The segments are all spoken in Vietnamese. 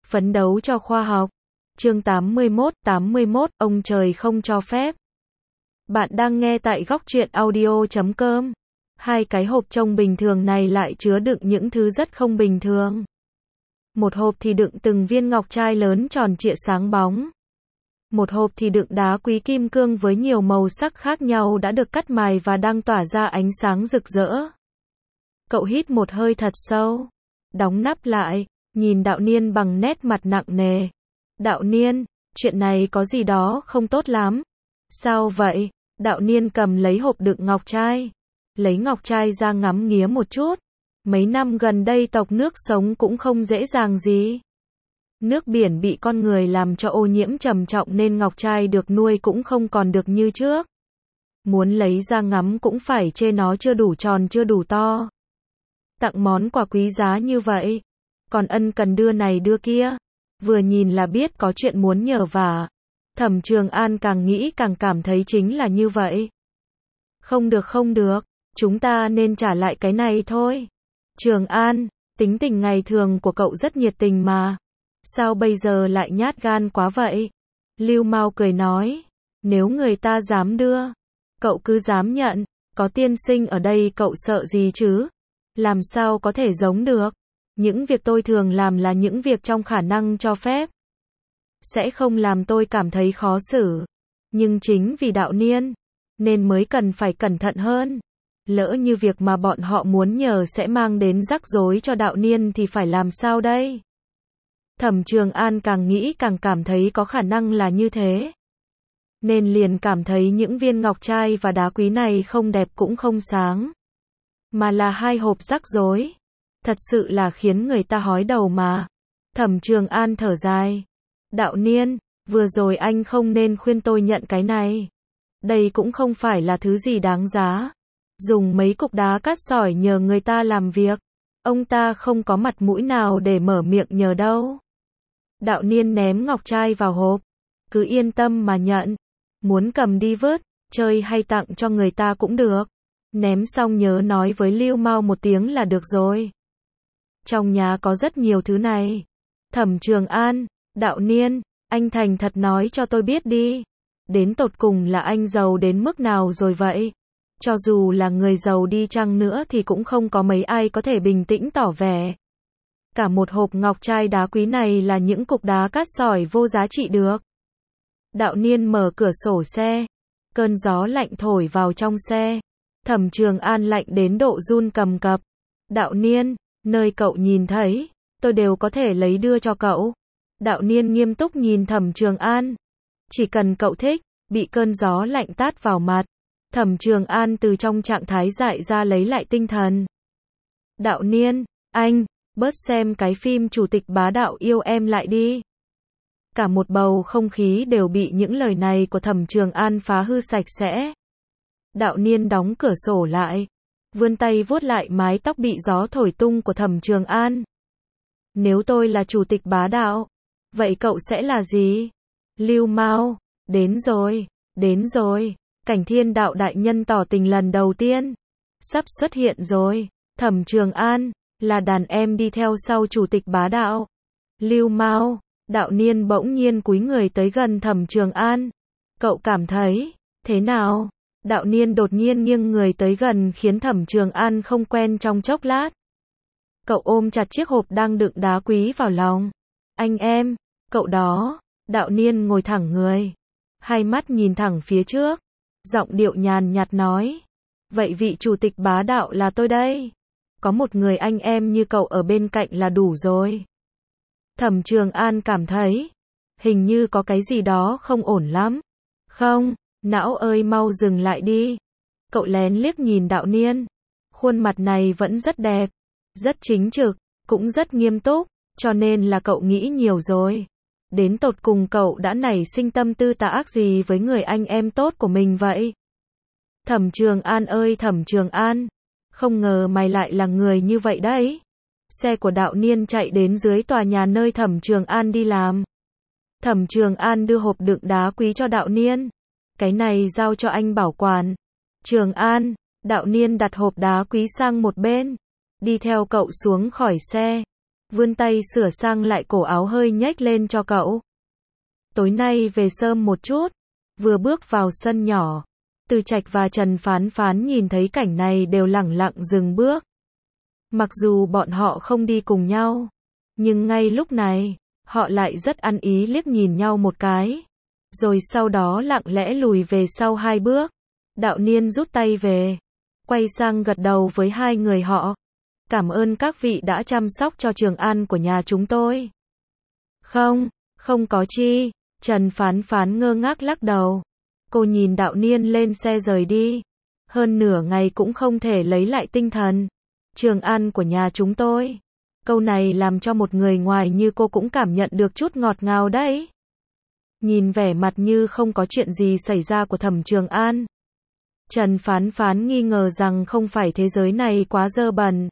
Phấn đấu cho khoa học. Chương 81, ông trời không cho phép. Bạn đang nghe tại góc truyện audio.com. Hai cái hộp trông bình thường này lại chứa đựng những thứ rất không bình thường. Một hộp thì đựng từng viên ngọc trai lớn tròn trịa sáng bóng. Một hộp thì đựng đá quý kim cương với nhiều màu sắc khác nhau đã được cắt mài và đang tỏa ra ánh sáng rực rỡ. Cậu hít một hơi thật sâu, đóng nắp lại, nhìn Đạo Niên bằng nét mặt nặng nề. Đạo Niên, chuyện này có gì đó không tốt lắm. Sao vậy? Đạo Niên cầm lấy hộp đựng ngọc trai, lấy ngọc trai ra ngắm nghía một chút. Mấy năm gần đây tộc nước sống cũng không dễ dàng gì. Nước biển bị con người làm cho ô nhiễm trầm trọng nên ngọc trai được nuôi cũng không còn được như trước. Muốn lấy ra ngắm cũng phải chê nó chưa đủ tròn chưa đủ to. Tặng món quà quý giá như vậy, còn ân cần đưa này đưa kia, vừa nhìn là biết có chuyện muốn nhờ vả. Thẩm Trường An càng nghĩ càng cảm thấy chính là như vậy. Không được, chúng ta nên trả lại cái này thôi. Trường An, tính tình ngày thường của cậu rất nhiệt tình mà. Sao bây giờ lại nhát gan quá vậy? Lưu Mao cười nói, nếu người ta dám đưa, cậu cứ dám nhận, có tiên sinh ở đây cậu sợ gì chứ? Làm sao có thể giống được? Những việc tôi thường làm là những việc trong khả năng cho phép. Sẽ không làm tôi cảm thấy khó xử. Nhưng chính vì Đạo Niên, nên mới cần phải cẩn thận hơn. Lỡ như việc mà bọn họ muốn nhờ sẽ mang đến rắc rối cho Đạo Niên thì phải làm sao đây? Thẩm Trường An càng nghĩ càng cảm thấy có khả năng là như thế. Nên liền cảm thấy những viên ngọc trai và đá quý này không đẹp cũng không sáng. Mà là hai hộp rắc rối. Thật sự là khiến người ta hói đầu mà. Thẩm Trường An thở dài. Đạo Niên, vừa rồi anh không nên khuyên tôi nhận cái này. Đây cũng không phải là thứ gì đáng giá. Dùng mấy cục đá cát sỏi nhờ người ta làm việc. Ông ta không có mặt mũi nào để mở miệng nhờ đâu. Đạo Niên ném ngọc trai vào hộp. Cứ yên tâm mà nhận. Muốn cầm đi vứt, chơi hay tặng cho người ta cũng được. Ném xong nhớ nói với Lưu Mao một tiếng là được rồi. Trong nhà có rất nhiều thứ này. Thẩm Trường An, Đạo Niên, anh thành thật nói cho tôi biết đi. Đến tột cùng là anh giàu đến mức nào rồi vậy? Cho dù là người giàu đi chăng nữa thì cũng không có mấy ai có thể bình tĩnh tỏ vẻ. Cả một hộp ngọc trai đá quý này là những cục đá cát sỏi vô giá trị được. Đạo Niên mở cửa sổ xe. Cơn gió lạnh thổi vào trong xe. Thẩm Trường An lạnh đến độ run cầm cập. Đạo Niên, nơi cậu nhìn thấy, tôi đều có thể lấy đưa cho cậu. Đạo Niên nghiêm túc nhìn Thẩm Trường An. Chỉ cần cậu thích, bị cơn gió lạnh tát vào mặt. Thẩm Trường An từ trong trạng thái dại ra lấy lại tinh thần. Đạo Niên, anh, bớt xem cái phim Chủ tịch bá đạo yêu em lại đi. Cả một bầu không khí đều bị những lời này của Thẩm Trường An phá hư sạch sẽ. Đạo Niên đóng cửa sổ lại, vươn tay vuốt lại mái tóc bị gió thổi tung của Thẩm Trường An. Nếu tôi là Chủ tịch bá đạo, vậy cậu sẽ là gì? Lưu Mao, đến rồi, Cảnh Thiên Đạo đại nhân tỏ tình lần đầu tiên. Sắp xuất hiện rồi, Thẩm Trường An, là đàn em đi theo sau Chủ tịch bá đạo. Lưu Mao, Đạo Niên bỗng nhiên cúi người tới gần Thẩm Trường An. Cậu cảm thấy, thế nào? Đạo Niên đột nhiên nghiêng người tới gần khiến Thẩm Trường An không quen trong chốc lát. Cậu ôm chặt chiếc hộp đang đựng đá quý vào lòng. Anh em, cậu đó. Đạo Niên ngồi thẳng người, hai mắt nhìn thẳng phía trước, giọng điệu nhàn nhạt nói. Vậy vị Chủ tịch bá đạo là tôi đây. Có một người anh em như cậu ở bên cạnh là đủ rồi. Thẩm Trường An cảm thấy, hình như có cái gì đó không ổn lắm. Không, não ơi mau dừng lại đi. Cậu lén liếc nhìn Đạo Niên. Khuôn mặt này vẫn rất đẹp, rất chính trực, cũng rất nghiêm túc, cho nên là cậu nghĩ nhiều rồi. Đến tột cùng cậu đã nảy sinh tâm tư tà ác gì với người anh em tốt của mình vậy? Thẩm Trường An ơi Thẩm Trường An, không ngờ mày lại là người như vậy đấy. Xe của Đạo Niên chạy đến dưới tòa nhà nơi Thẩm Trường An đi làm. Thẩm Trường An đưa hộp đựng đá quý cho Đạo Niên. Cái này giao cho anh bảo quản. Trường An, Đạo Niên đặt hộp đá quý sang một bên, đi theo cậu xuống khỏi xe. vươn tay sửa sang lại cổ áo hơi nhếch lên cho cậu. Tối nay về sớm một chút. Vừa bước vào sân nhỏ, Từ Trạch và Trần Phán Phán nhìn thấy cảnh này đều lẳng lặng dừng bước. Mặc dù bọn họ không đi cùng nhau, nhưng ngay lúc này, họ lại rất ăn ý liếc nhìn nhau một cái. Rồi sau đó lặng lẽ lùi về sau 2 bước. Đạo Niên rút tay về, quay sang gật đầu với 2 người họ. Cảm ơn các vị đã chăm sóc cho Trường An của nhà chúng tôi. Không có chi. Trần Phán Phán ngơ ngác lắc đầu. Cô nhìn Đạo Niên lên xe rời đi. Hơn nửa ngày cũng không thể lấy lại tinh thần. Trường An của nhà chúng tôi. Câu này làm cho một người ngoài như cô cũng cảm nhận được chút ngọt ngào đấy. Nhìn vẻ mặt như không có chuyện gì xảy ra của Thẩm Trường An, Trần Phán Phán nghi ngờ rằng không phải thế giới này quá dơ bẩn,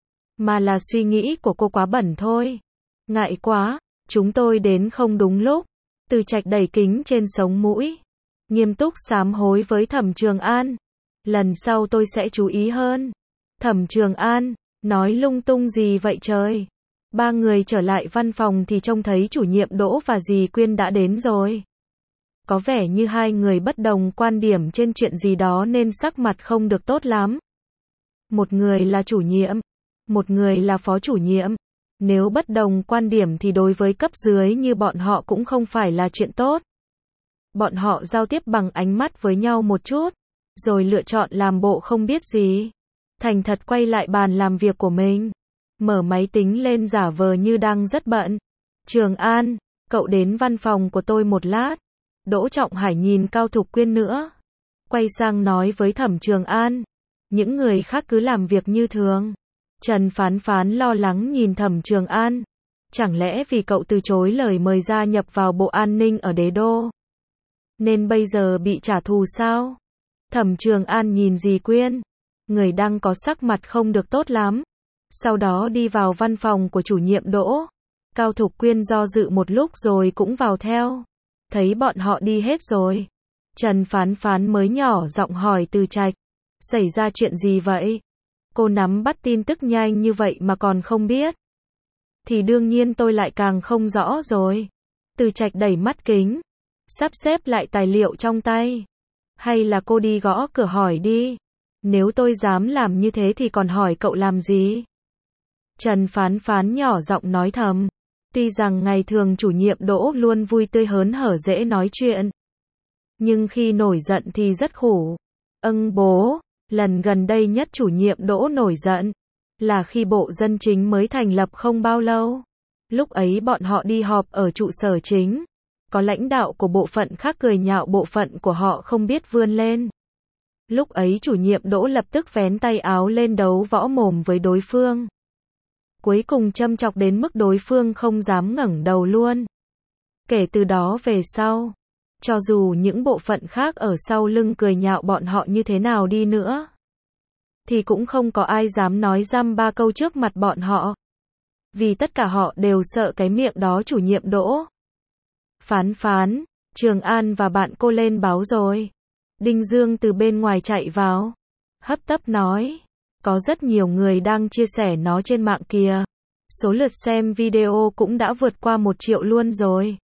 mà là suy nghĩ của cô quá bẩn thôi. Ngại quá, chúng tôi đến không đúng lúc. Từ Trạch đẩy kính trên sống mũi, nghiêm túc sám hối với Thẩm Trường An. Lần sau tôi sẽ chú ý hơn. Thẩm Trường An, nói lung tung gì vậy trời? 3 người trở lại văn phòng thì trông thấy chủ nhiệm Đỗ và dì Quyên đã đến rồi. Có vẻ như 2 người bất đồng quan điểm trên chuyện gì đó nên sắc mặt không được tốt lắm. Một người là chủ nhiệm, một người là phó chủ nhiệm. Nếu bất đồng quan điểm thì đối với cấp dưới như bọn họ cũng không phải là chuyện tốt. Bọn họ giao tiếp bằng ánh mắt với nhau một chút, rồi lựa chọn làm bộ không biết gì. Thành thật quay lại bàn làm việc của mình. Mở máy tính lên giả vờ như đang rất bận. Trường An, cậu đến văn phòng của tôi một lát. Đỗ Trọng Hải nhìn Cao Thục Quyên nữa. Quay sang nói với Thẩm Trường An. Những người khác cứ làm việc như thường. Trần Phán Phán lo lắng nhìn Thẩm Trường An. Chẳng lẽ vì cậu từ chối lời mời gia nhập vào Bộ An ninh ở Đế Đô, nên bây giờ bị trả thù sao? Thẩm Trường An nhìn dì Quyên. Người đang có sắc mặt không được tốt lắm. Sau đó đi vào văn phòng của chủ nhiệm Đỗ. Cao Thục Quyên do dự một lúc rồi cũng vào theo. Thấy bọn họ đi hết rồi, Trần Phán Phán mới nhỏ giọng hỏi Từ Trạch. Xảy ra chuyện gì vậy? Cô nắm bắt tin tức nhanh như vậy mà còn không biết. Thì đương nhiên tôi lại càng không rõ rồi. Từ Trạch đẩy mắt kính, sắp xếp lại tài liệu trong tay. Hay là cô đi gõ cửa hỏi đi. Nếu tôi dám làm như thế thì còn hỏi cậu làm gì? Trần Phán Phán nhỏ giọng nói thầm. Tuy rằng ngày thường chủ nhiệm Đỗ luôn vui tươi hớn hở dễ nói chuyện, nhưng khi nổi giận thì rất khổ. Bố, lần gần đây nhất chủ nhiệm Đỗ nổi giận là khi Bộ Dân Chính mới thành lập không bao lâu. Lúc ấy bọn họ đi họp ở trụ sở chính. Có lãnh đạo của bộ phận khác cười nhạo bộ phận của họ không biết vươn lên. Lúc ấy chủ nhiệm Đỗ lập tức vén tay áo lên đấu võ mồm với đối phương. Cuối cùng châm chọc đến mức đối phương không dám ngẩng đầu luôn. Kể từ đó về sau, cho dù những bộ phận khác ở sau lưng cười nhạo bọn họ như thế nào đi nữa, thì cũng không có ai dám nói dăm ba câu trước mặt bọn họ. Vì tất cả họ đều sợ cái miệng đó chủ nhiệm Đỗ. Phán Phán, Trường An và bạn cô lên báo rồi. Đinh Dương từ bên ngoài chạy vào, hấp tấp nói. Có rất nhiều người đang chia sẻ nó trên mạng kìa. Số lượt xem video cũng đã vượt qua 1 triệu luôn rồi.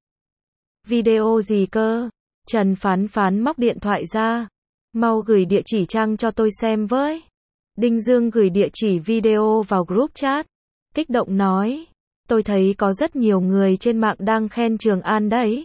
Video gì cơ? Trần Phán Phán móc điện thoại ra. Mau gửi địa chỉ trang cho tôi xem với. Đinh Dương gửi địa chỉ video vào group chat. Kích động nói. Tôi thấy có rất nhiều người trên mạng đang khen Trường An đấy.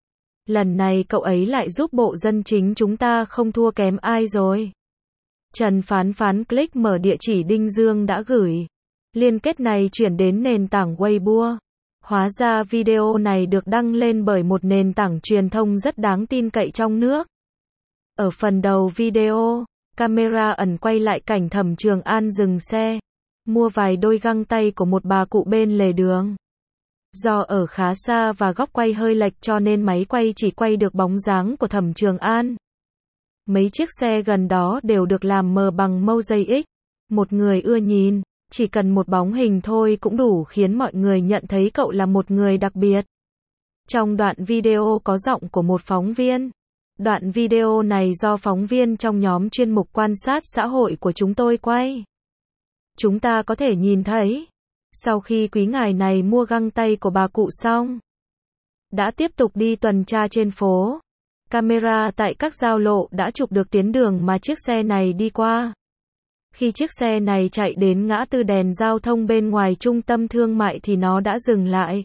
Lần này cậu ấy lại giúp Bộ Dân Chính chúng ta không thua kém ai rồi. Trần Phán Phán click mở địa chỉ Đinh Dương đã gửi. Liên kết này chuyển đến nền tảng Weibo. Hóa ra video này được đăng lên bởi một nền tảng truyền thông rất đáng tin cậy trong nước. Ở phần đầu video, camera ẩn quay lại cảnh Thẩm Trường An dừng xe, mua vài đôi găng tay của một bà cụ bên lề đường. Do ở khá xa và góc quay hơi lệch cho nên máy quay chỉ quay được bóng dáng của Thẩm Trường An. Mấy chiếc xe gần đó đều được làm mờ bằng mosaic. Một người ưa nhìn, chỉ cần một bóng hình thôi cũng đủ khiến mọi người nhận thấy cậu là một người đặc biệt. Trong đoạn video có giọng của một phóng viên. Đoạn video này do phóng viên trong nhóm chuyên mục quan sát xã hội của chúng tôi quay. Chúng ta có thể nhìn thấy Sau khi quý ngài này mua găng tay của bà cụ xong, đã tiếp tục đi tuần tra trên phố. Camera tại các giao lộ đã chụp được tuyến đường mà chiếc xe này đi qua. Khi chiếc xe này chạy đến ngã tư đèn giao thông bên ngoài trung tâm thương mại thì nó đã dừng lại.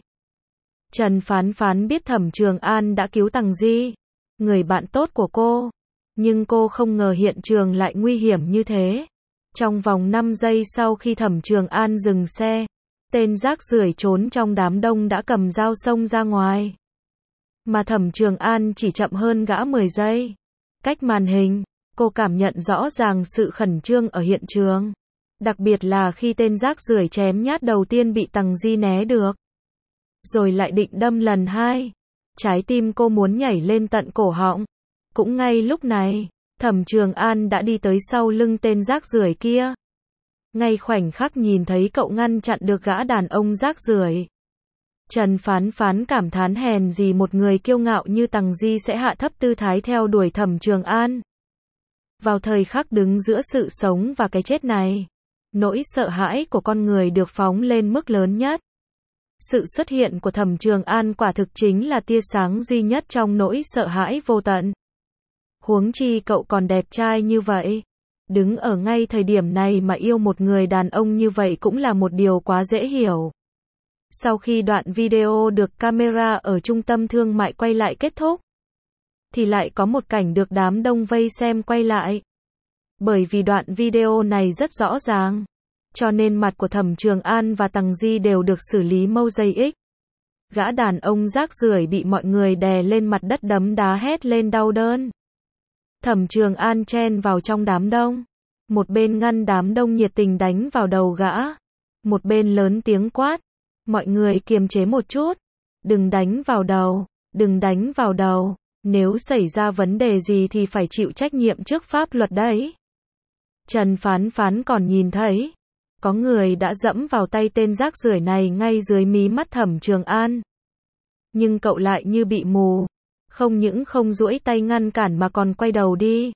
Trần Phán Phán biết Thẩm Trường An đã cứu Tằng Di, người bạn tốt của cô. Nhưng cô không ngờ hiện trường lại nguy hiểm như thế. Trong vòng 5 giây sau khi Thẩm Trường An dừng xe, tên rác rưởi trốn trong đám đông đã cầm dao xông ra ngoài. Mà Thẩm Trường An chỉ chậm hơn gã 10 giây. Cách màn hình, cô cảm nhận rõ ràng sự khẩn trương ở hiện trường. Đặc biệt là khi tên rác rưởi chém nhát đầu tiên bị Tằng Di né được. Rồi lại định đâm lần 2. Trái tim cô muốn nhảy lên tận cổ họng. Cũng ngay lúc này, Thẩm Trường An đã đi tới sau lưng tên rác rưởi kia. Ngay khoảnh khắc nhìn thấy cậu ngăn chặn được gã đàn ông rác rưởi, Trần Phán Phán cảm thán hèn gì một người kiêu ngạo như Tằng Di sẽ hạ thấp tư thái theo đuổi Thẩm Trường An. Vào thời khắc đứng giữa sự sống và cái chết này, nỗi sợ hãi của con người được phóng lên mức lớn nhất. Sự xuất hiện của Thẩm Trường An quả thực chính là tia sáng duy nhất trong nỗi sợ hãi vô tận. Huống chi cậu còn đẹp trai như vậy. Đứng ở ngay thời điểm này mà yêu một người đàn ông như vậy cũng là một điều quá dễ hiểu. Sau khi đoạn video được camera ở trung tâm thương mại quay lại kết thúc, thì lại có một cảnh được đám đông vây xem quay lại. Bởi vì đoạn video này rất rõ ràng, cho nên mặt của Thẩm Trường An và Tằng Di đều được xử lý mosaic. Gã đàn ông rác rưởi bị mọi người đè lên mặt đất đấm đá hét lên đau đớn. Thẩm Trường An chen vào trong đám đông. Một bên ngăn đám đông nhiệt tình đánh vào đầu gã. Một bên lớn tiếng quát. Mọi người kiềm chế một chút. Đừng đánh vào đầu. Đừng đánh vào đầu. Nếu xảy ra vấn đề gì thì phải chịu trách nhiệm trước pháp luật đấy. Trần Phán Phán còn nhìn thấy. Có người đã dẫm vào tay tên rác rưởi này ngay dưới mí mắt Thẩm Trường An. Nhưng cậu lại như bị mù. Không những không duỗi tay ngăn cản mà còn quay đầu đi.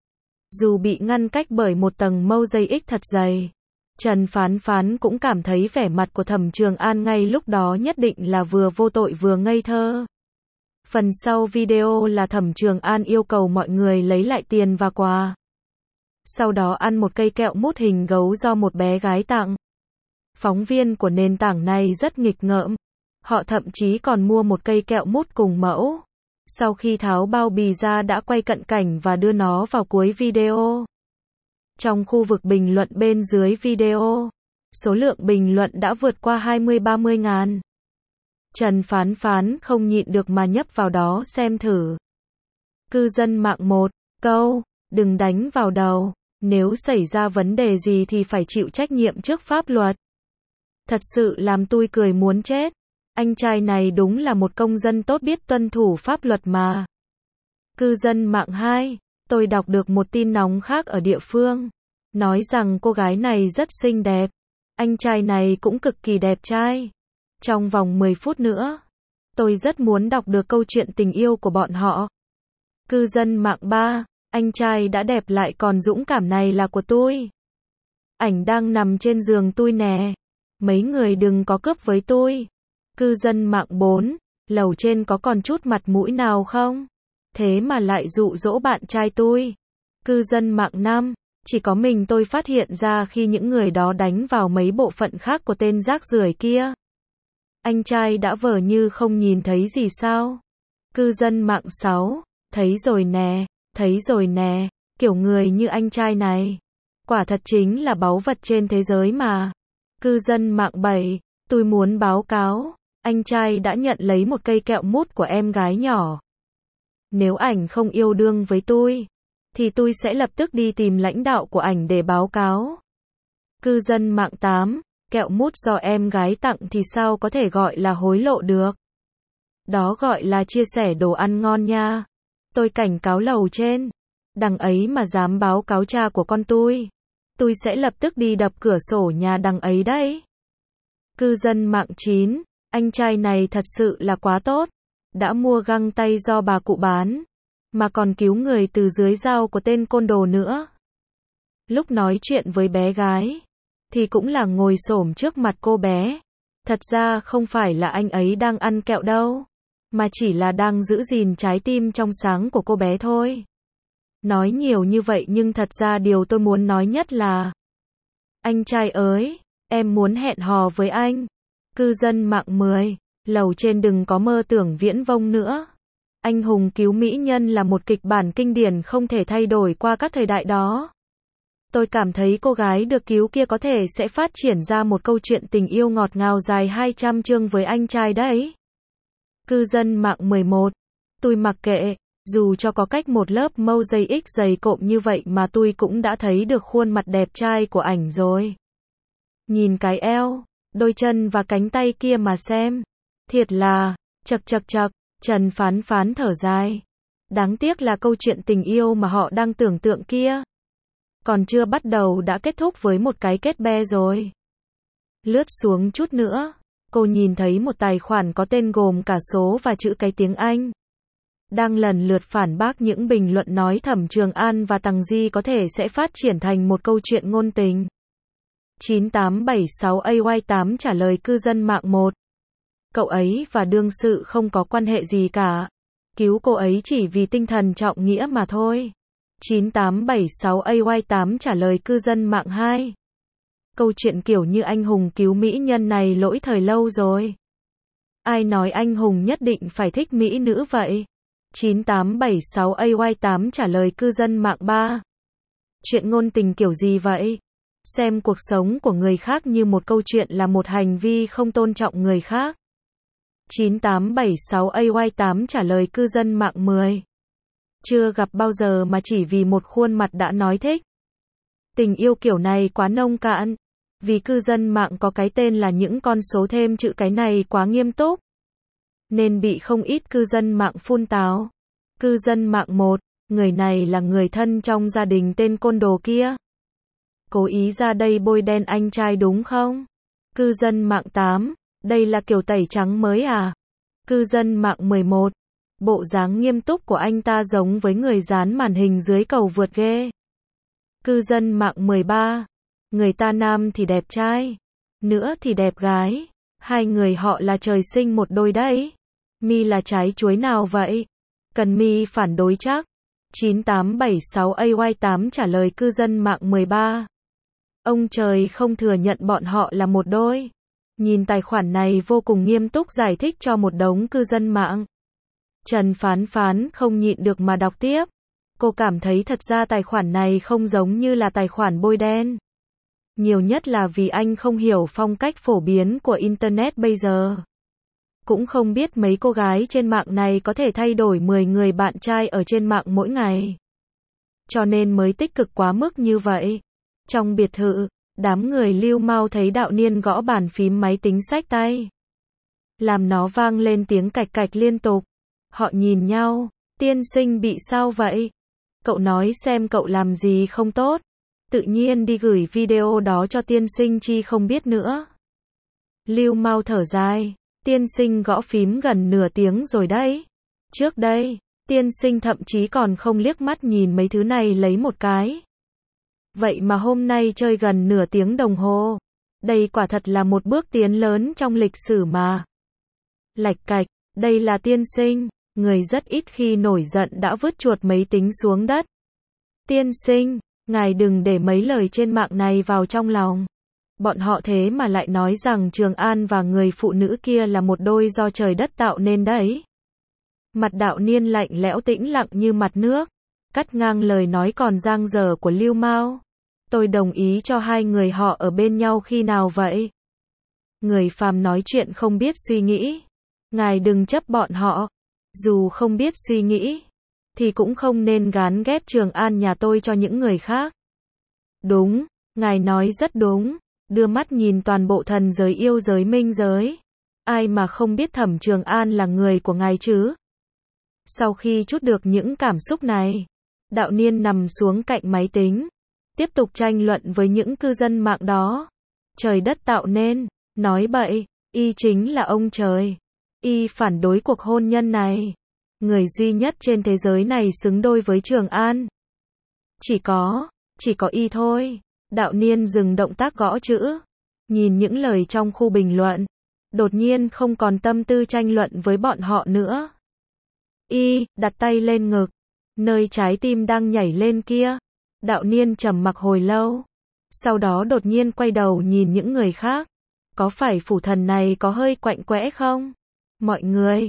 Dù bị ngăn cách bởi một tầng mosaic thật dày, Trần Phán Phán cũng cảm thấy vẻ mặt của Thẩm Trường An ngay lúc đó nhất định là vừa vô tội vừa ngây thơ. Phần sau video là Thẩm Trường An yêu cầu mọi người lấy lại tiền và quà. Sau đó ăn một cây kẹo mút hình gấu do một bé gái tặng. Phóng viên của nền tảng này rất nghịch ngợm. Họ thậm chí còn mua một cây kẹo mút cùng mẫu. Sau khi tháo bao bì ra đã quay cận cảnh và đưa nó vào cuối video. Trong khu vực bình luận bên dưới video, số lượng bình luận đã vượt qua 20-30 ngàn. Trần Phán Phán không nhịn được mà nhấp vào đó xem thử. Cư dân mạng 1 câu, đừng đánh vào đầu, nếu xảy ra vấn đề gì thì phải chịu trách nhiệm trước pháp luật. Thật sự làm tôi cười muốn chết. Anh trai này đúng là một công dân tốt biết tuân thủ pháp luật mà. Cư dân mạng 2, tôi đọc được một tin nóng khác ở địa phương. Nói rằng cô gái này rất xinh đẹp. Anh trai này cũng cực kỳ đẹp trai. Trong vòng 10 phút nữa, tôi rất muốn đọc được câu chuyện tình yêu của bọn họ. Cư dân mạng 3, anh trai đã đẹp lại còn dũng cảm này là của tôi. Ảnh đang nằm trên giường tôi nè. Mấy người đừng có cướp với tôi. Cư dân mạng 4, lầu trên có còn chút mặt mũi nào không? Thế mà lại dụ dỗ bạn trai tôi. Cư dân mạng 5, chỉ có mình tôi phát hiện ra khi những người đó đánh vào mấy bộ phận khác của tên rác rưởi kia. Anh trai đã vờ như không nhìn thấy gì sao? Cư dân mạng 6, thấy rồi nè, kiểu người như anh trai này. Quả thật chính là báu vật trên thế giới mà. Cư dân mạng 7, tôi muốn báo cáo. Anh trai đã nhận lấy một cây kẹo mút của em gái nhỏ. Nếu ảnh không yêu đương với tôi, thì tôi sẽ lập tức đi tìm lãnh đạo của ảnh để báo cáo. Cư dân mạng 8, kẹo mút do em gái tặng thì sao có thể gọi là hối lộ được. Đó gọi là chia sẻ đồ ăn ngon nha. Tôi cảnh cáo lầu trên. Đằng ấy mà dám báo cáo cha của con tôi sẽ lập tức đi đập cửa sổ nhà đằng ấy đấy. Cư dân mạng 9, anh trai này thật sự là quá tốt. Đã mua găng tay do bà cụ bán, mà còn cứu người từ dưới dao của tên côn đồ nữa. Lúc nói chuyện với bé gái, thì cũng là ngồi xổm trước mặt cô bé. Thật ra không phải là anh ấy đang ăn kẹo đâu, mà chỉ là đang giữ gìn trái tim trong sáng của cô bé thôi. Nói nhiều như vậy nhưng thật ra điều tôi muốn nói nhất là: anh trai ơi, em muốn hẹn hò với anh. Cư dân mạng 10. Lầu trên đừng có mơ tưởng viễn vông nữa. Anh hùng cứu mỹ nhân là một kịch bản kinh điển không thể thay đổi qua các thời đại đó. Tôi cảm thấy cô gái được cứu kia có thể sẽ phát triển ra một câu chuyện tình yêu ngọt ngào dài 200 chương với anh trai đấy. Cư dân mạng 11. Tôi mặc kệ, dù cho có cách một lớp mâu dây X dày cộm như vậy mà tôi cũng đã thấy được khuôn mặt đẹp trai của ảnh rồi. Nhìn cái eo, đôi chân và cánh tay kia mà xem. Thiệt là, chật chật chật, Trần Phán Phán thở dài. Đáng tiếc là câu chuyện tình yêu mà họ đang tưởng tượng kia còn chưa bắt đầu đã kết thúc với một cái kết be rồi. Lướt xuống chút nữa, cô nhìn thấy một tài khoản có tên gồm cả số và chữ cái tiếng Anh. Đang lần lượt phản bác những bình luận nói Thẩm Trường An và Tằng Di có thể sẽ phát triển thành một câu chuyện ngôn tình. 9876AY8 trả lời cư dân mạng 1. Cậu ấy và đương sự không có quan hệ gì cả. Cứu cô ấy chỉ vì tinh thần trọng nghĩa mà thôi. 9876AY8 trả lời cư dân mạng 2. Câu chuyện kiểu như anh hùng cứu mỹ nhân này lỗi thời lâu rồi. Ai nói anh hùng nhất định phải thích mỹ nữ vậy? 9876AY8 trả lời cư dân mạng 3. Chuyện ngôn tình kiểu gì vậy? Xem cuộc sống của người khác như một câu chuyện là một hành vi không tôn trọng người khác. 9876AY8 trả lời cư dân mạng 10. Chưa gặp bao giờ mà chỉ vì một khuôn mặt đã nói thích. Tình yêu kiểu này quá nông cạn. Vì cư dân mạng có cái tên là những con số thêm chữ cái này quá nghiêm túc, nên bị không ít cư dân mạng phun tào. Cư dân mạng 1. Người này là người thân trong gia đình tên côn đồ kia. Cố ý ra đây bôi đen anh trai đúng không? Cư dân mạng 8. Đây là kiểu tẩy trắng mới à? Cư dân mạng 11. Bộ dáng nghiêm túc của anh ta giống với người dán màn hình dưới cầu vượt ghê. Cư dân mạng 13. Người ta nam thì đẹp trai, nữa thì đẹp gái. Hai người họ là trời sinh một đôi đấy. Mi là trái chuối nào vậy? Cần Mi phản đối chắc. 9876AY8 trả lời cư dân mạng 13. Ông trời không thừa nhận bọn họ là một đôi. Nhìn tài khoản này vô cùng nghiêm túc giải thích cho một đống cư dân mạng. Trần Phán Phán không nhịn được mà đọc tiếp. Cô cảm thấy thật ra tài khoản này không giống như là tài khoản bôi đen. Nhiều nhất là vì anh không hiểu phong cách phổ biến của Internet bây giờ. Cũng không biết mấy cô gái trên mạng này có thể thay đổi 10 người bạn trai ở trên mạng mỗi ngày. Cho nên mới tích cực quá mức như vậy. Trong biệt thự, đám người Lưu Mao thấy Đạo Niên gõ bàn phím máy tính xách tay, làm nó vang lên tiếng cạch cạch liên tục. Họ nhìn nhau, tiên sinh bị sao vậy? Cậu nói xem cậu làm gì không tốt. Tự nhiên đi gửi video đó cho tiên sinh chi không biết nữa. Lưu Mao thở dài, tiên sinh gõ phím gần nửa tiếng rồi đấy. Trước đây, tiên sinh thậm chí còn không liếc mắt nhìn mấy thứ này lấy một cái. Vậy mà hôm nay chơi gần nửa tiếng đồng hồ. Đây quả thật là một bước tiến lớn trong lịch sử mà. Lạch cạch, đây là tiên sinh, người rất ít khi nổi giận đã vứt chuột máy tính xuống đất. Tiên sinh, ngài đừng để mấy lời trên mạng này vào trong lòng. Bọn họ thế mà lại nói rằng Trường An và người phụ nữ kia là một đôi do trời đất tạo nên đấy. Mặt Đạo Niên lạnh lẽo tĩnh lặng như mặt nước, cắt ngang lời nói còn dang dở của Lưu Mao. Tôi đồng ý cho hai người họ ở bên nhau khi nào vậy? Người phàm nói chuyện không biết suy nghĩ. Ngài đừng chấp bọn họ. Dù không biết suy nghĩ, thì cũng không nên gán ghép Trường An nhà tôi cho những người khác. Đúng, ngài nói rất đúng. Đưa mắt nhìn toàn bộ thần giới yêu giới minh giới. Ai mà không biết Thẩm Trường An là người của ngài chứ? Sau khi trút được những cảm xúc này, Đạo Niên nằm xuống cạnh máy tính, tiếp tục tranh luận với những cư dân mạng đó. Trời đất tạo nên, nói bậy, y chính là ông trời. Y phản đối cuộc hôn nhân này. Người duy nhất trên thế giới này xứng đôi với Trường An. Chỉ có y thôi. Đạo Niên dừng động tác gõ chữ, nhìn những lời trong khu bình luận, đột nhiên không còn tâm tư tranh luận với bọn họ nữa. Đặt tay lên ngực, nơi trái tim đang nhảy lên kia. Đạo Niên trầm mặc hồi lâu, sau đó đột nhiên quay đầu nhìn những người khác. Có phải phủ thần này có hơi quạnh quẽ không? Mọi người,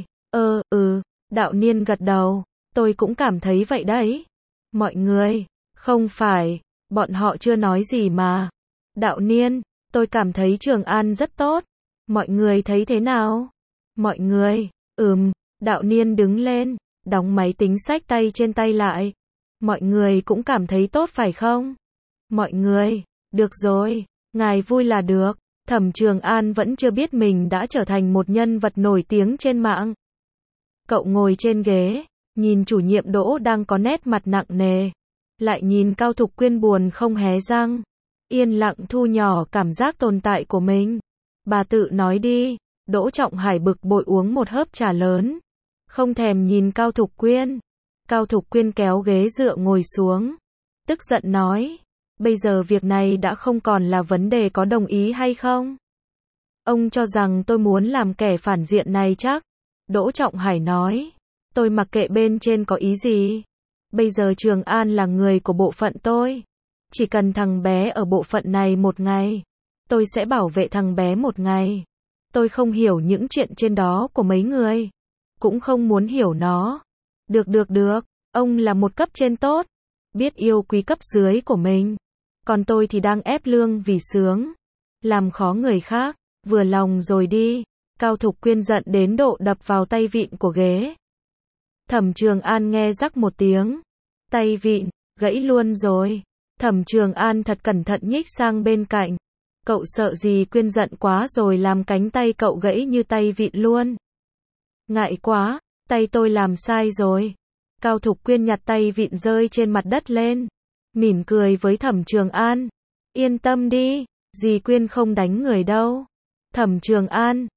Đạo Niên gật đầu, tôi cũng cảm thấy vậy đấy. Mọi người, không phải, bọn họ chưa nói gì mà. Đạo Niên, tôi cảm thấy Trường An rất tốt. Mọi người thấy thế nào? Mọi người, Đạo Niên đứng lên, đóng máy tính xách tay trên tay lại. Mọi người cũng cảm thấy tốt phải không? Mọi người, được rồi, ngài vui là được. Thẩm Trường An vẫn chưa biết mình đã trở thành một nhân vật nổi tiếng trên mạng. Cậu ngồi trên ghế, nhìn chủ nhiệm Đỗ đang có nét mặt nặng nề. Lại nhìn Cao Thục Quyên buồn không hé răng. Yên lặng thu nhỏ cảm giác tồn tại của mình. Bà tự nói đi. Đỗ Trọng Hải bực bội uống một hớp trà lớn. Không thèm nhìn Cao Thục Quyên. Cao Thục Quyên kéo ghế dựa ngồi xuống. Tức giận nói. Bây giờ việc này đã không còn là vấn đề có đồng ý hay không. Ông cho rằng tôi muốn làm kẻ phản diện này chắc. Đỗ Trọng Hải nói. Tôi mặc kệ bên trên có ý gì. Bây giờ Trường An là người của bộ phận tôi. Chỉ cần thằng bé ở bộ phận này một ngày, tôi sẽ bảo vệ thằng bé một ngày. Tôi không hiểu những chuyện trên đó của mấy người. Cũng không muốn hiểu nó. Được. Ông là một cấp trên tốt. Biết yêu quý cấp dưới của mình. Còn tôi thì đang ép lương vì sướng. Làm khó người khác. Vừa lòng rồi đi. Cao Thục Quyên giận đến độ đập vào tay vịn của ghế. Thẩm Trường An nghe rắc một tiếng. Tay vịn, gãy luôn rồi. Thẩm Trường An thật cẩn thận nhích sang bên cạnh. Cậu sợ gì Quyên giận quá rồi làm cánh tay cậu gãy như tay vịn luôn. Ngại quá, tay tôi làm sai rồi. Cao Thục Quyên nhặt tay vịn rơi trên mặt đất lên. Mỉm cười với Thẩm Trường An. Yên tâm đi, dì Quyên không đánh người đâu. Thẩm Trường An,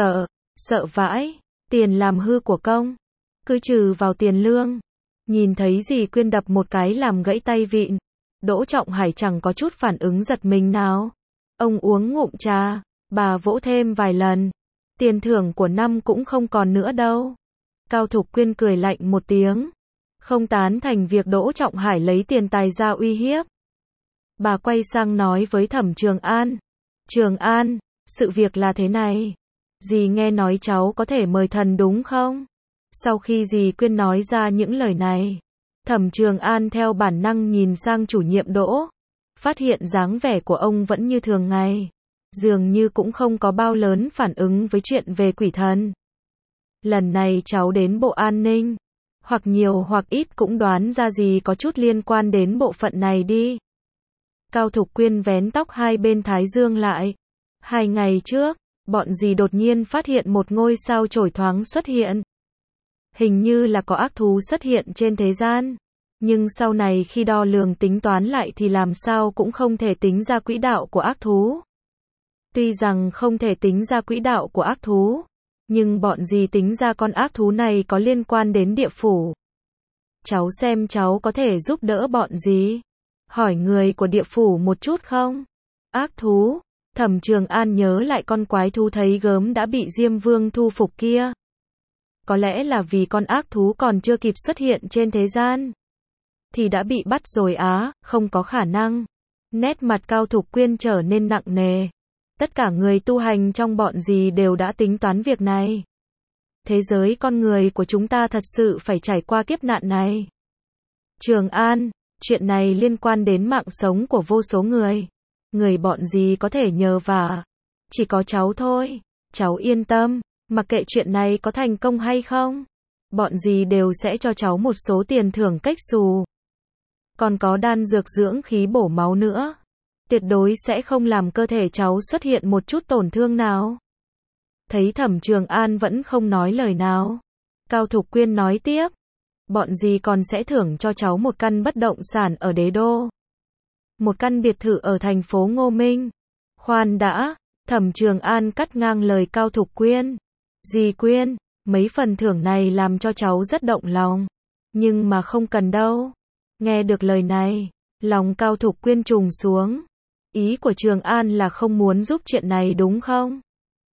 sợ vãi, tiền làm hư của công. Cứ trừ vào tiền lương. Nhìn thấy dì Quyên đập một cái làm gãy tay vịn. Đỗ Trọng Hải chẳng có chút phản ứng giật mình nào. Ông uống ngụm trà, bà vỗ thêm vài lần. Tiền thưởng của năm cũng không còn nữa đâu. Cao Thục Quyên cười lạnh một tiếng. Không tán thành việc Đỗ Trọng Hải lấy tiền tài ra uy hiếp. Bà quay sang nói với Thẩm Trường An. Trường An, sự việc là thế này. Dì nghe nói cháu có thể mời thần đúng không? Sau khi dì Quyên nói ra những lời này, Thẩm Trường An theo bản năng nhìn sang chủ nhiệm Đỗ. Phát hiện dáng vẻ của ông vẫn như thường ngày. Dường như cũng không có bao lớn phản ứng với chuyện về quỷ thần. Lần này cháu đến bộ an ninh. Hoặc nhiều hoặc ít cũng đoán ra gì có chút liên quan đến bộ phận này đi. Cao Thục Quyên vén tóc hai bên thái dương lại. 2 ngày trước, bọn dì đột nhiên phát hiện một ngôi sao chổi thoáng xuất hiện. Hình như là có ác thú xuất hiện trên thế gian. Nhưng sau này khi đo lường tính toán lại thì làm sao cũng không thể tính ra quỹ đạo của ác thú. Tuy rằng không thể tính ra quỹ đạo của ác thú, nhưng bọn dì tính ra con ác thú này có liên quan đến địa phủ. Cháu xem cháu có thể giúp đỡ bọn dì. Hỏi người của địa phủ một chút không? Ác thú. Thẩm Trường An nhớ lại con quái thú thấy gớm đã bị Diêm Vương thu phục kia. Có lẽ là vì con ác thú còn chưa kịp xuất hiện trên thế gian thì đã bị bắt rồi á, không có khả năng. Nét mặt Cao Thục Quyên trở nên nặng nề. Tất cả người tu hành trong bọn dì đều đã tính toán việc này. Thế giới con người của chúng ta thật sự phải trải qua kiếp nạn này. Trường An, chuyện này liên quan đến mạng sống của vô số người. Người bọn dì có thể nhờ vả. Chỉ có cháu thôi. Cháu yên tâm, mặc kệ chuyện này có thành công hay không. Bọn dì đều sẽ cho cháu một số tiền thưởng cách xù. Còn có đan dược dưỡng khí bổ máu nữa. Tuyệt đối sẽ không làm cơ thể cháu xuất hiện một chút tổn thương nào. Thấy Thẩm Trường An vẫn không nói lời nào. Cao Thục Quyên nói tiếp. Bọn dì còn sẽ thưởng cho cháu một căn bất động sản ở Đế Đô. Một căn biệt thự ở thành phố Ngô Minh. Khoan đã, Thẩm Trường An cắt ngang lời Cao Thục Quyên. Dì Quyên, mấy phần thưởng này làm cho cháu rất động lòng. Nhưng mà không cần đâu. Nghe được lời này, lòng Cao Thục Quyên trùng xuống. Ý của Trường An là không muốn giúp chuyện này đúng không?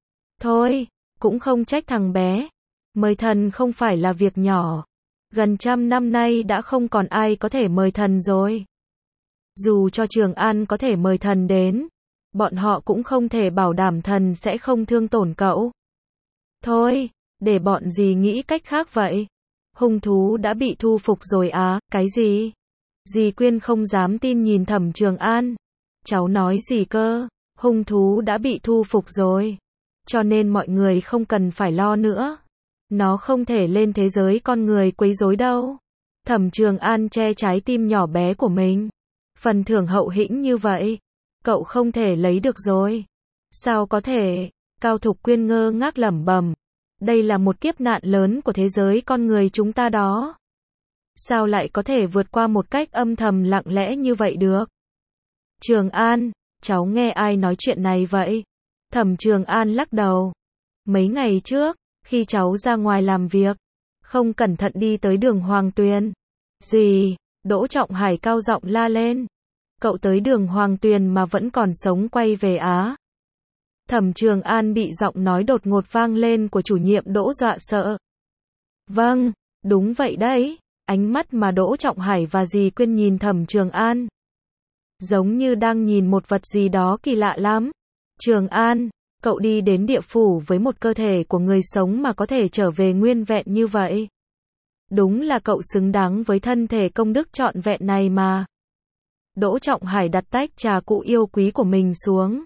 Thôi, cũng không trách thằng bé. Mời thần không phải là việc nhỏ. Gần 100 năm nay đã không còn ai có thể mời thần rồi. Dù cho Trường An có thể mời thần đến, bọn họ cũng không thể bảo đảm thần sẽ không thương tổn cậu. Thôi, để bọn dì nghĩ cách khác vậy. Hung thú đã bị thu phục rồi á, cái gì? Dì Quyên không dám tin nhìn Thẩm Trường An. Cháu nói gì cơ? Hung thú đã bị thu phục rồi. Cho nên mọi người không cần phải lo nữa. Nó không thể lên thế giới con người quấy rối đâu. Thẩm Trường An che trái tim nhỏ bé của mình. Phần thưởng hậu hĩnh như vậy, cậu không thể lấy được rồi. Sao có thể? Cao Thục Quyên ngơ ngác lẩm bẩm. Đây là một kiếp nạn lớn của thế giới con người chúng ta đó. Sao lại có thể vượt qua một cách âm thầm lặng lẽ như vậy được? Trường An, cháu nghe ai nói chuyện này vậy? Thẩm Trường An lắc đầu. Mấy ngày trước, khi cháu ra ngoài làm việc, không cẩn thận đi tới đường Hoàng Tuyền. Gì? Đỗ Trọng Hải cao giọng la lên. Cậu tới đường Hoàng Tuyền mà vẫn còn sống quay về á? Thẩm Trường An bị giọng nói đột ngột vang lên của chủ nhiệm Đỗ dọa sợ. Vâng, đúng vậy đấy. Ánh mắt mà Đỗ Trọng Hải và dì Quyên nhìn Thẩm Trường An, giống như đang nhìn một vật gì đó kỳ lạ lắm. Trường An, cậu đi đến địa phủ với một cơ thể của người sống mà có thể trở về nguyên vẹn như vậy. Đúng là cậu xứng đáng với thân thể công đức trọn vẹn này mà. Đỗ Trọng Hải đặt tách trà cụ yêu quý của mình xuống,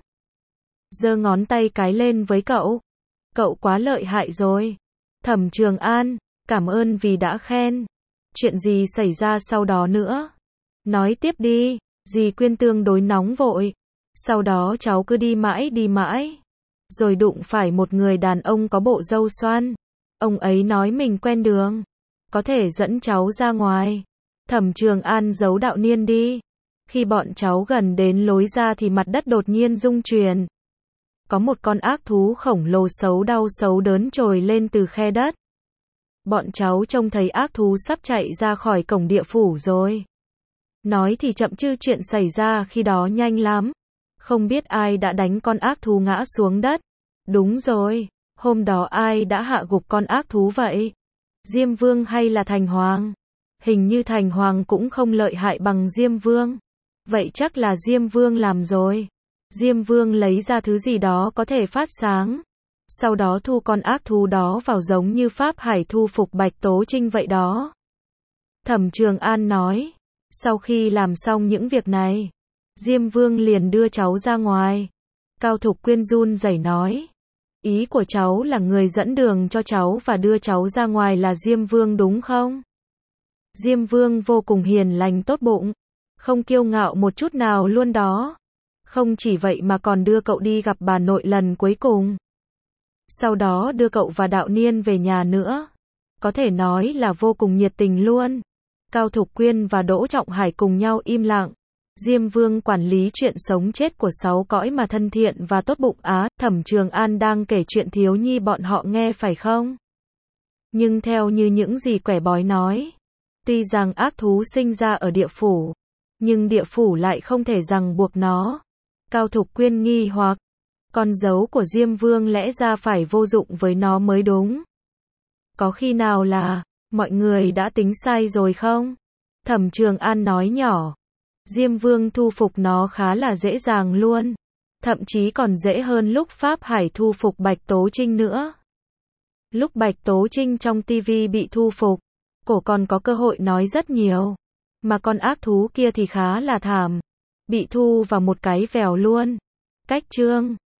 giơ ngón tay cái lên với cậu. Cậu quá lợi hại rồi. Thẩm Trường An, cảm ơn vì đã khen. Chuyện gì xảy ra sau đó nữa? Nói tiếp đi. Dì Quyên tương đối nóng vội. Sau đó cháu cứ đi mãi, rồi đụng phải một người đàn ông có bộ râu xoăn. Ông ấy nói mình quen đường, có thể dẫn cháu ra ngoài. Thẩm Trường An giấu đạo niên đi. Khi bọn cháu gần đến lối ra thì mặt đất đột nhiên rung chuyển. Có một con ác thú khổng lồ xấu đau xấu đớn trồi lên từ khe đất. Bọn cháu trông thấy ác thú sắp chạy ra khỏi cổng địa phủ rồi. Nói thì chậm chứ chuyện xảy ra khi đó nhanh lắm. Không biết ai đã đánh con ác thú ngã xuống đất. Đúng rồi, hôm đó ai đã hạ gục con ác thú vậy? Diêm Vương hay là Thành Hoàng? Hình như Thành Hoàng cũng không lợi hại bằng Diêm Vương. Vậy chắc là Diêm Vương làm rồi. Diêm Vương lấy ra thứ gì đó có thể phát sáng. Sau đó thu con ác thú đó vào giống như Pháp Hải thu phục Bạch Tố Trinh vậy đó. Thẩm Trường An nói. Sau khi làm xong những việc này, Diêm Vương liền đưa cháu ra ngoài. Cao Thục Quyên run rẩy nói. Ý của cháu là người dẫn đường cho cháu và đưa cháu ra ngoài là Diêm Vương đúng không? Diêm Vương vô cùng hiền lành tốt bụng, không kiêu ngạo một chút nào luôn đó. Không chỉ vậy mà còn đưa cậu đi gặp bà nội lần cuối cùng. Sau đó đưa cậu và đạo niên về nhà nữa. Có thể nói là vô cùng nhiệt tình luôn. Cao Thục Quyên và Đỗ Trọng Hải cùng nhau im lặng. Diêm Vương quản lý chuyện sống chết của 6 cõi mà thân thiện và tốt bụng á. Thẩm Trường An đang kể chuyện thiếu nhi bọn họ nghe phải không? Nhưng theo như những gì quẻ bói nói, tuy rằng ác thú sinh ra ở địa phủ, nhưng địa phủ lại không thể ràng buộc nó. Cao Thục Quyên nghi hoặc, con dấu của Diêm Vương lẽ ra phải vô dụng với nó mới đúng. Có khi nào là mọi người đã tính sai rồi không? Thẩm Trường An nói nhỏ. Diêm Vương thu phục nó khá là dễ dàng luôn. Thậm chí còn dễ hơn lúc Pháp Hải thu phục Bạch Tố Trinh nữa. Lúc Bạch Tố Trinh trong TV bị thu phục, cổ còn có cơ hội nói rất nhiều. Mà con ác thú kia thì khá là thảm. Bị thu vào một cái vèo luôn. Cách chương